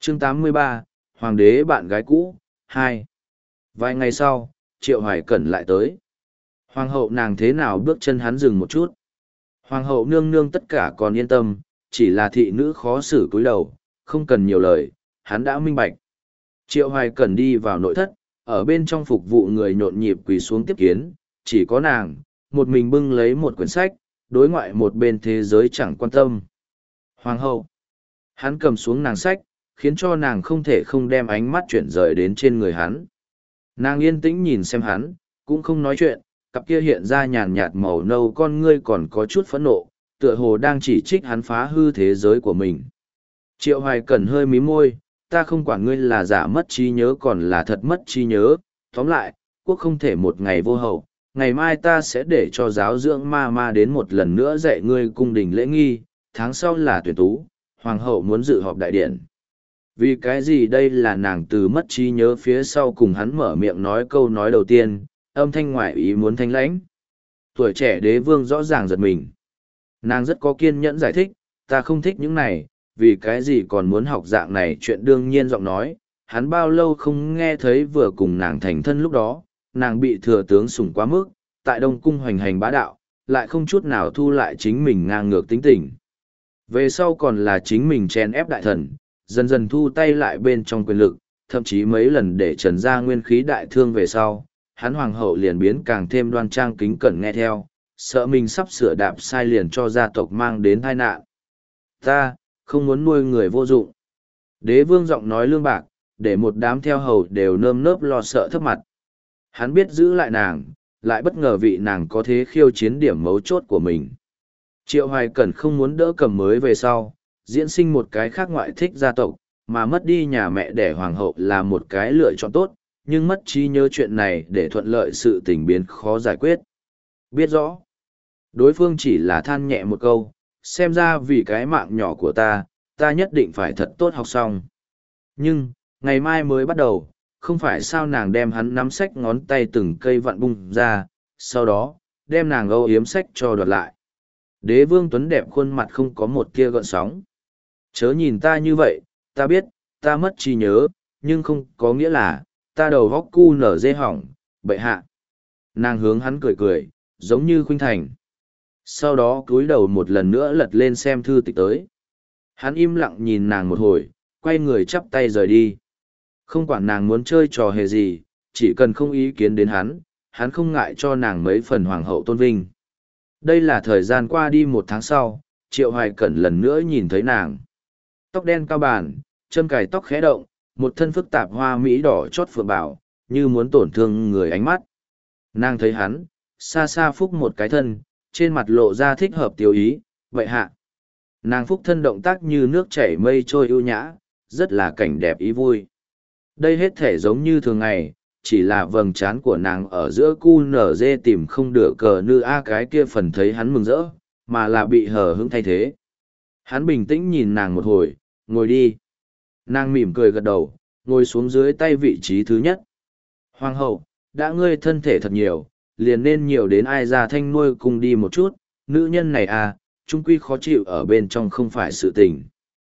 Chương 83, Hoàng đế bạn gái cũ, 2. Vài ngày sau, Triệu Hoài Cẩn lại tới. Hoàng hậu nàng thế nào bước chân hắn dừng một chút. Hoàng hậu nương nương tất cả còn yên tâm, chỉ là thị nữ khó xử cúi đầu, không cần nhiều lời, hắn đã minh bạch. Triệu Hoài Cẩn đi vào nội thất, ở bên trong phục vụ người nhộn nhịp quỳ xuống tiếp kiến, chỉ có nàng, một mình bưng lấy một quyển sách, đối ngoại một bên thế giới chẳng quan tâm. Hoàng hậu, hắn cầm xuống nàng sách, khiến cho nàng không thể không đem ánh mắt chuyển rời đến trên người hắn. Nàng yên tĩnh nhìn xem hắn, cũng không nói chuyện, cặp kia hiện ra nhàn nhạt màu nâu con ngươi còn có chút phẫn nộ, tựa hồ đang chỉ trích hắn phá hư thế giới của mình. Triệu Hoài Cẩn hơi mím môi, ta không quản ngươi là giả mất trí nhớ còn là thật mất trí nhớ, tóm lại, quốc không thể một ngày vô hậu, ngày mai ta sẽ để cho giáo dưỡng ma ma đến một lần nữa dạy ngươi cung đình lễ nghi, tháng sau là tuyển tú, hoàng hậu muốn dự họp đại điện. Vì cái gì đây là nàng từ mất trí nhớ phía sau cùng hắn mở miệng nói câu nói đầu tiên, âm thanh ngoại ý muốn thanh lãnh. Tuổi trẻ đế vương rõ ràng giật mình. Nàng rất có kiên nhẫn giải thích, ta không thích những này, vì cái gì còn muốn học dạng này chuyện đương nhiên giọng nói, hắn bao lâu không nghe thấy vừa cùng nàng thành thân lúc đó, nàng bị thừa tướng sủng quá mức, tại Đông Cung hoành hành bá đạo, lại không chút nào thu lại chính mình ngang ngược tính tình. Về sau còn là chính mình chen ép đại thần, dần dần thu tay lại bên trong quyền lực, thậm chí mấy lần để trần ra nguyên khí đại thương về sau, hắn hoàng hậu liền biến càng thêm đoan trang kính cẩn nghe theo, sợ mình sắp sửa đạp sai liền cho gia tộc mang đến tai nạn. Ta, không muốn nuôi người vô dụng. Đế vương giọng nói lương bạc, để một đám theo hầu đều nơm nớp lo sợ thấp mặt. Hắn biết giữ lại nàng, lại bất ngờ vị nàng có thế khiêu chiến điểm mấu chốt của mình. Triệu Hoài Cẩn không muốn đỡ cầm mới về sau, diễn sinh một cái khác ngoại thích gia tộc, mà mất đi nhà mẹ đẻ hoàng hậu là một cái lựa chọn tốt, nhưng mất trí nhớ chuyện này để thuận lợi sự tình biến khó giải quyết. Biết rõ, đối phương chỉ là than nhẹ một câu, xem ra vì cái mạng nhỏ của ta nhất định phải thật tốt học xong. Nhưng, ngày mai mới bắt đầu, không phải sao nàng đem hắn nắm sách ngón tay từng cây vặn bung ra, sau đó, đem nàng âu yếm sách cho đoạt lại. Đế vương tuấn đẹp khuôn mặt không có một tia gợn sóng. Chớ nhìn ta như vậy, ta biết, ta mất trí nhớ, nhưng không có nghĩa là, ta đầu góc cu nở dê hỏng, bệ hạ. Nàng hướng hắn cười cười, giống như khuynh thành. Sau đó cúi đầu một lần nữa lật lên xem thư tịch tới. Hắn im lặng nhìn nàng một hồi, quay người chắp tay rời đi. Không quản nàng muốn chơi trò hề gì, chỉ cần không ý kiến đến hắn không ngại cho nàng mấy phần hoàng hậu tôn vinh. Đây là thời gian qua đi một tháng sau, Triệu Hoài Cẩn lần nữa nhìn thấy nàng. Tóc đen cao bàn, châm cài tóc khẽ động, một thân phức tạp hoa mỹ đỏ chót phượng bảo, như muốn tổn thương người ánh mắt. Nàng thấy hắn, xa xa phúc một cái thân, trên mặt lộ ra thích hợp tiêu ý, vậy hạ. Nàng phúc thân động tác như nước chảy mây trôi ưu nhã, rất là cảnh đẹp ý vui. Đây hết thể giống như thường ngày, chỉ là vầng trán của nàng ở giữa cu nở dê tìm không được cờ nư a cái kia phần thấy hắn mừng rỡ, mà là bị hờ hững thay thế. Hắn bình tĩnh nhìn nàng một hồi, ngồi đi. Nàng mỉm cười gật đầu, ngồi xuống dưới tay vị trí thứ nhất. Hoàng hậu, đã ngươi thân thể thật nhiều, liền nên nhiều đến ai ra thanh nuôi cùng đi một chút, nữ nhân này à, trung quy khó chịu ở bên trong không phải sự tình.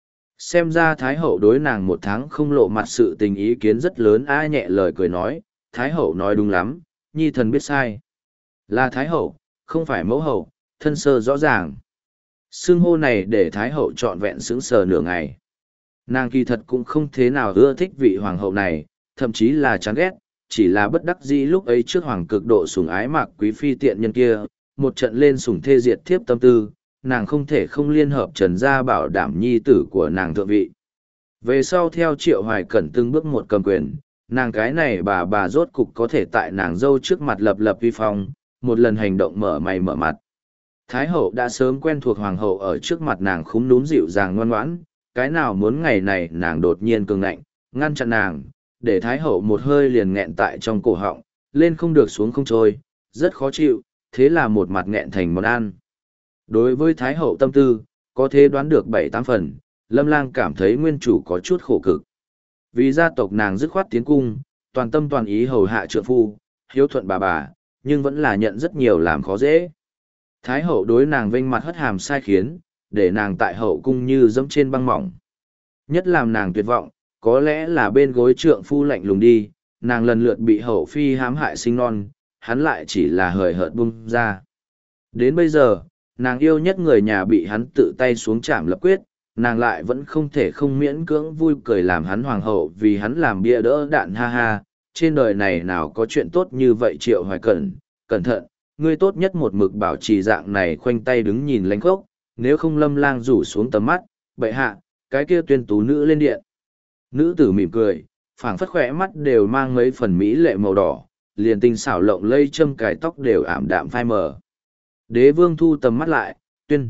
Xem ra Thái hậu đối nàng một tháng không lộ mặt sự tình ý kiến rất lớn a nhẹ lời cười nói, Thái hậu nói đúng lắm, nhi thần biết sai. Là Thái hậu, không phải mẫu hậu, thân sơ rõ ràng. Xưng hô này để Thái hậu trọn vẹn sững sờ nửa ngày. Nàng kỳ thật cũng không thế nào ưa thích vị hoàng hậu này, thậm chí là chán ghét, chỉ là bất đắc dĩ lúc ấy trước hoàng cực độ sủng ái mạc quý phi tiện nhân kia, một trận lên sủng thê diệt thiếp tâm tư, nàng không thể không liên hợp Trần gia bảo đảm nhi tử của nàng thượng vị. Về sau theo Triệu Hoài Cẩn từng bước một cầm quyền, nàng cái này bà rốt cục có thể tại nàng dâu trước mặt lập lập vi phong, một lần hành động mở mày mở mặt. Thái hậu đã sớm quen thuộc hoàng hậu ở trước mặt nàng khúm núm dịu dàng ngoan ngoãn, cái nào muốn ngày này nàng đột nhiên cường ngạnh, ngăn chặn nàng, để Thái hậu một hơi liền nghẹn tại trong cổ họng, lên không được xuống không trôi, rất khó chịu, thế là một mặt nghẹn thành món ăn. Đối với Thái hậu tâm tư, có thể đoán được 7-8 phần, Lâm Lang cảm thấy nguyên chủ có chút khổ cực. Vì gia tộc nàng dứt khoát tiến cung, toàn tâm toàn ý hầu hạ trượng phu, hiếu thuận bà, nhưng vẫn là nhận rất nhiều làm khó dễ. Thái hậu đối nàng vênh mặt hất hàm sai khiến, để nàng tại hậu cung như dẫm trên băng mỏng. Nhất làm nàng tuyệt vọng, có lẽ là bên gối trượng phu lạnh lùng đi, nàng lần lượt bị hậu phi hãm hại sinh non, hắn lại chỉ là hời hợt bung ra. Đến bây giờ, nàng yêu nhất người nhà bị hắn tự tay xuống trảm lập quyết, nàng lại vẫn không thể không miễn cưỡng vui cười làm hắn hoàng hậu vì hắn làm bia đỡ đạn ha ha. Trên đời này nào có chuyện tốt như vậy Triệu Hoài cẩn thận, ngươi tốt nhất một mực bảo trì dạng này khoanh tay đứng nhìn lánh khốc, nếu không Lâm Lang rủ xuống tầm mắt, bệ hạ, cái kia tuyên tú nữ lên điện. Nữ tử mỉm cười, phảng phất khỏe mắt đều mang mấy phần mỹ lệ màu đỏ, liền tinh xảo lộng lây châm cài tóc đều ảm đạm phai mờ. Đế vương thu tầm mắt lại, tuyên.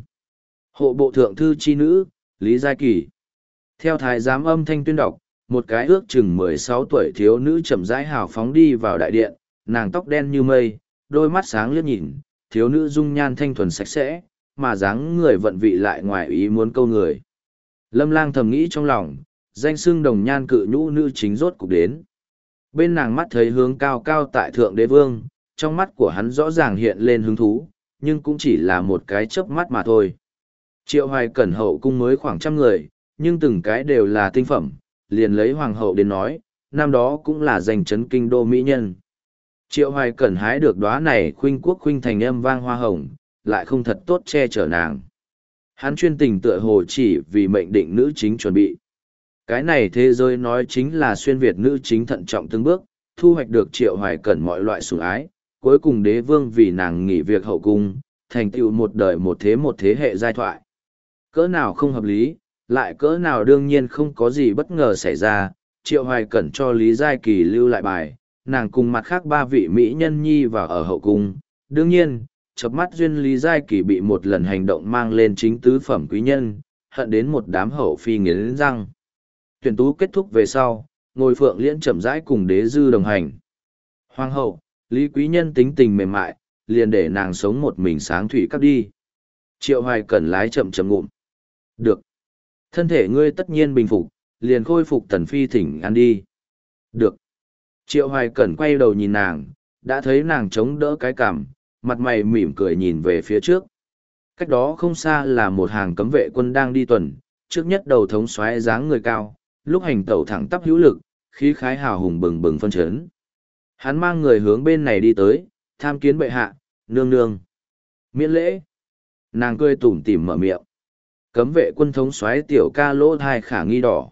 Hộ bộ thượng thư chi nữ, Lý Giai Kỳ. Theo thái giám âm thanh tuyên đọc, một cái ước chừng 16 tuổi thiếu nữ chậm rãi hào phóng đi vào đại điện, nàng tóc đen như mây, đôi mắt sáng liếc nhìn, thiếu nữ dung nhan thanh thuần sạch sẽ, mà dáng người vận vị lại ngoài ý muốn câu người. Lâm Lang thầm nghĩ trong lòng, danh xưng đồng nhan cự nhũ nữ chính rốt cục đến. Bên nàng mắt thấy hướng cao cao tại thượng đế vương, trong mắt của hắn rõ ràng hiện lên hứng thú, nhưng cũng chỉ là một cái chớp mắt mà thôi. Triệu Hoài Cẩn hậu cung mới khoảng 100 người, nhưng từng cái đều là tinh phẩm, liền lấy hoàng hậu đến nói, năm đó cũng là giành chấn kinh đô mỹ nhân. Triệu Hoài Cẩn hái được đóa này khuynh quốc khuynh thành âm vang hoa hồng, lại không thật tốt che chở nàng. Hắn chuyên tình tựa hồ chỉ vì mệnh định nữ chính chuẩn bị. Cái này thế giới nói chính là xuyên Việt nữ chính thận trọng từng bước, thu hoạch được Triệu Hoài Cẩn mọi loại sủng ái, cuối cùng đế vương vì nàng nghỉ việc hậu cung, thành tựu một đời một thế hệ giai thoại. Cỡ nào không hợp lý, lại cỡ nào đương nhiên không có gì bất ngờ xảy ra, Triệu Hoài Cẩn cho Lý Giai Kỳ lưu lại bài, nàng cùng mặt khác 3 vị mỹ nhân nhi vào ở hậu cung. Đương nhiên, chớp mắt duyên Lý Giai Kỳ bị một lần hành động mang lên chính tứ phẩm quý nhân, hận đến một đám hậu phi nghiến răng. Tuyển tú kết thúc về sau, ngồi phượng liễn chậm rãi cùng đế dư đồng hành. Hoàng hậu, Lý quý nhân tính tình mềm mại, liền để nàng sống một mình sáng thủy cắp đi. Triệu Hoài Cẩn lái chậm chậm ngụm. Được. Thân thể ngươi tất nhiên bình phục, liền khôi phục tần phi thỉnh ăn đi. Được. Triệu Hoài Cẩn quay đầu nhìn nàng, đã thấy nàng chống đỡ cái cằm, mặt mày mỉm cười nhìn về phía trước. Cách đó không xa là một hàng cấm vệ quân đang đi tuần, trước nhất đầu thống soái dáng người cao, lúc hành tẩu thẳng tắp hữu lực, khí khái hào hùng bừng bừng phân chấn. Hắn mang người hướng bên này đi tới, tham kiến bệ hạ, nương nương. Miễn lễ. Nàng cười tủm tỉm mở miệng. Cấm vệ quân thống soái tiểu ca lỗ thai khả nghi đỏ.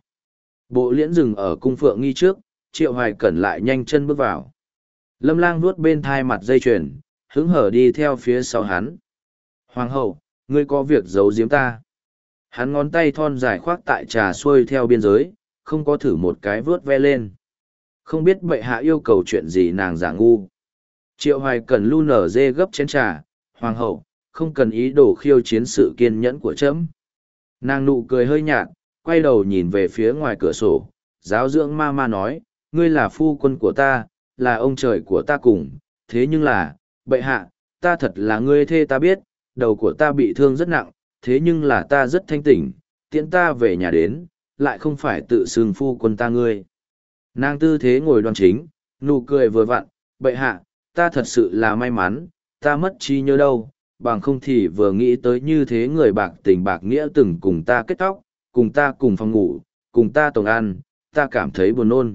Bộ liễn dừng ở cung phượng nghi trước, Triệu Hoài Cẩn lại nhanh chân bước vào. Lâm Lang nuốt bên thai mặt dây chuyền, hứng hở đi theo phía sau hắn. Hoàng hậu, ngươi có việc giấu giếm ta. Hắn ngón tay thon dài khoác tại trà xuôi theo biên giới, không có thử một cái vướt ve lên. Không biết bệ hạ yêu cầu chuyện gì nàng giả ngu. Triệu Hoài Cẩn lu nở dê gấp chén trà, hoàng hậu, không cần ý đồ khiêu chiến sự kiên nhẫn của trẫm. Nàng nụ cười hơi nhạt, quay đầu nhìn về phía ngoài cửa sổ, giáo dưỡng ma ma nói, ngươi là phu quân của ta, là ông trời của ta cùng, thế nhưng là, bệ hạ, ta thật là ngươi thê ta biết, đầu của ta bị thương rất nặng, thế nhưng là ta rất thanh tỉnh, tiễn ta về nhà đến, lại không phải tự xưng phu quân ta ngươi. Nàng tư thế ngồi đoan chính, nụ cười vừa vặn, bệ hạ, ta thật sự là may mắn, ta mất trí nhớ đâu, bằng không thì vừa nghĩ tới như thế người bạc tình bạc nghĩa từng cùng ta kết tóc, cùng ta cùng phòng ngủ, cùng ta tổng ăn, ta cảm thấy buồn nôn.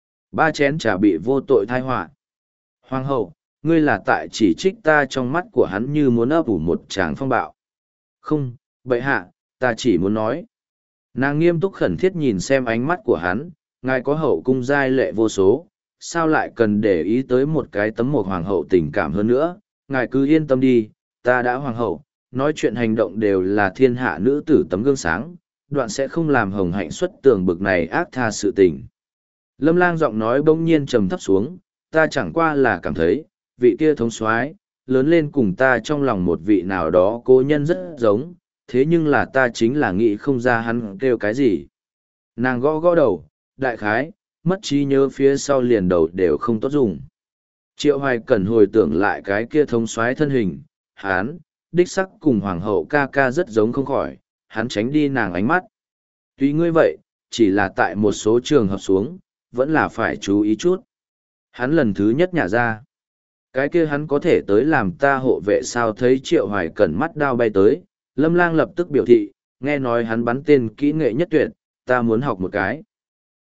3 chén trà bị vô tội thai họa. Hoàng hậu, ngươi là tại chỉ trích ta trong mắt của hắn như muốn ấp ủ một tràng phong bạo. Không, bệ hạ, ta chỉ muốn nói. Nàng nghiêm túc khẩn thiết nhìn xem ánh mắt của hắn, ngài có hậu cung giai lệ vô số, sao lại cần để ý tới một cái tấm một hoàng hậu tình cảm hơn nữa, ngài cứ yên tâm đi, ta đã hoàng hậu, nói chuyện hành động đều là thiên hạ nữ tử tấm gương sáng, đoạn sẽ không làm hồng hạnh xuất tường bực này ác tha sự tình. Lâm Lang giọng nói bỗng nhiên trầm thấp xuống, ta chẳng qua là cảm thấy, vị kia thống soái lớn lên cùng ta trong lòng một vị nào đó cố nhân rất giống, thế nhưng là ta chính là nghĩ không ra hắn kêu cái gì. Nàng gõ gõ đầu, đại khái, mất trí nhớ phía sau liền đầu đều không tốt dùng. Triệu Hoài Cẩn hồi tưởng lại cái kia thống soái thân hình, hắn, đích sắc cùng hoàng hậu ca ca rất giống không khỏi, hắn tránh đi nàng ánh mắt. Tuy ngươi vậy, chỉ là tại một số trường hợp xuống, vẫn là phải chú ý chút. Hắn lần thứ nhất nhả ra. Cái kia hắn có thể tới làm ta hộ vệ sao thấy Triệu Hoài Cẩn mắt đao bay tới, Lâm Lang lập tức biểu thị, nghe nói hắn bắn tên kỹ nghệ nhất tuyệt, ta muốn học một cái.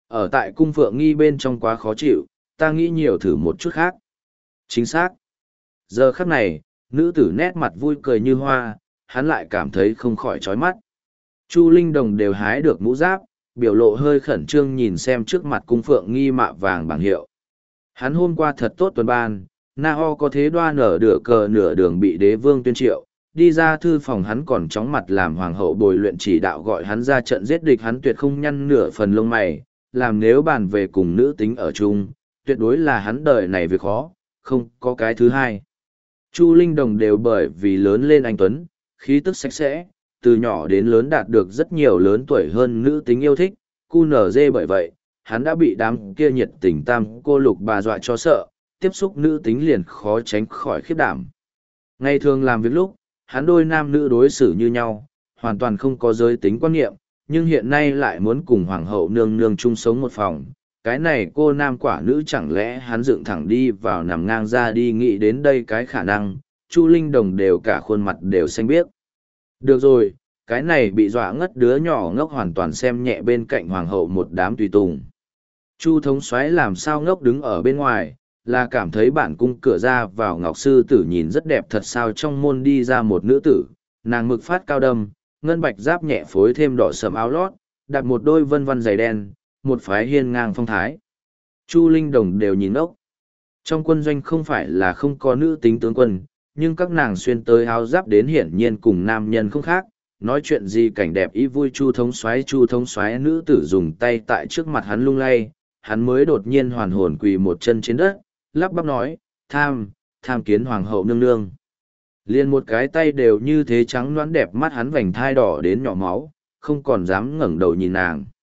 Ở tại cung phượng nghi bên trong quá khó chịu, ta nghĩ nhiều thử một chút khác. Chính xác. Giờ khắc này, nữ tử nét mặt vui cười như hoa, hắn lại cảm thấy không khỏi chói mắt. Chu Linh Đồng đều hái được mũ giáp, biểu lộ hơi khẩn trương nhìn xem trước mặt cung phượng nghi mạ vàng bảng hiệu. Hắn hôm qua thật tốt tuần ban, Na Ho có thế đoa nở đửa cờ nửa đường bị đế vương tuyên triệu, đi ra thư phòng hắn còn chóng mặt làm hoàng hậu bồi luyện chỉ đạo gọi hắn ra trận giết địch, hắn tuyệt không nhăn nửa phần lông mày, làm nếu bàn về cùng nữ tính ở chung, tuyệt đối là hắn đời này việc khó, không có cái thứ hai. Chu Linh Đồng đều bởi vì lớn lên anh tuấn, khí tức sạch sẽ, từ nhỏ đến lớn đạt được rất nhiều lớn tuổi hơn nữ tính yêu thích, QNZ bởi vậy, hắn đã bị đám kia nhiệt tình tam cô lục bà dọa cho sợ, tiếp xúc nữ tính liền khó tránh khỏi khiếp đảm. Ngày thường làm việc lúc, hắn đôi nam nữ đối xử như nhau, hoàn toàn không có giới tính quan niệm, nhưng hiện nay lại muốn cùng hoàng hậu nương nương chung sống một phòng. Cái này cô nam quả nữ chẳng lẽ hắn dựng thẳng đi vào nằm ngang ra đi nghĩ đến đây cái khả năng, Chu Linh Đồng đều cả khuôn mặt đều xanh biếc. Được rồi, cái này bị dọa ngất đứa nhỏ ngốc hoàn toàn xem nhẹ bên cạnh hoàng hậu một đám tùy tùng. Chu thống soái làm sao ngốc đứng ở bên ngoài, là cảm thấy bản cung cửa ra vào ngọc sư tử nhìn rất đẹp thật sao trong môn đi ra một nữ tử, nàng mực phát cao đâm, ngân bạch giáp nhẹ phối thêm đỏ sẫm áo lót, đặt một đôi vân vân giày đen, một phái hiên ngang phong thái. Chu Linh Đồng đều nhìn ốc. Trong quân doanh không phải là không có nữ tính tướng quân, nhưng các nàng xuyên tới áo giáp đến hiển nhiên cùng nam nhân không khác, nói chuyện gì cảnh đẹp ý vui. Chu thống soái nữ tử dùng tay tại trước mặt hắn lung lay, hắn mới đột nhiên hoàn hồn quỳ một chân trên đất, lắp bắp nói, tham kiến hoàng hậu nương nương. Liền một cái tay đều như thế trắng nõn đẹp, mắt hắn vành thai đỏ đến nhỏ máu, không còn dám ngẩng đầu nhìn nàng.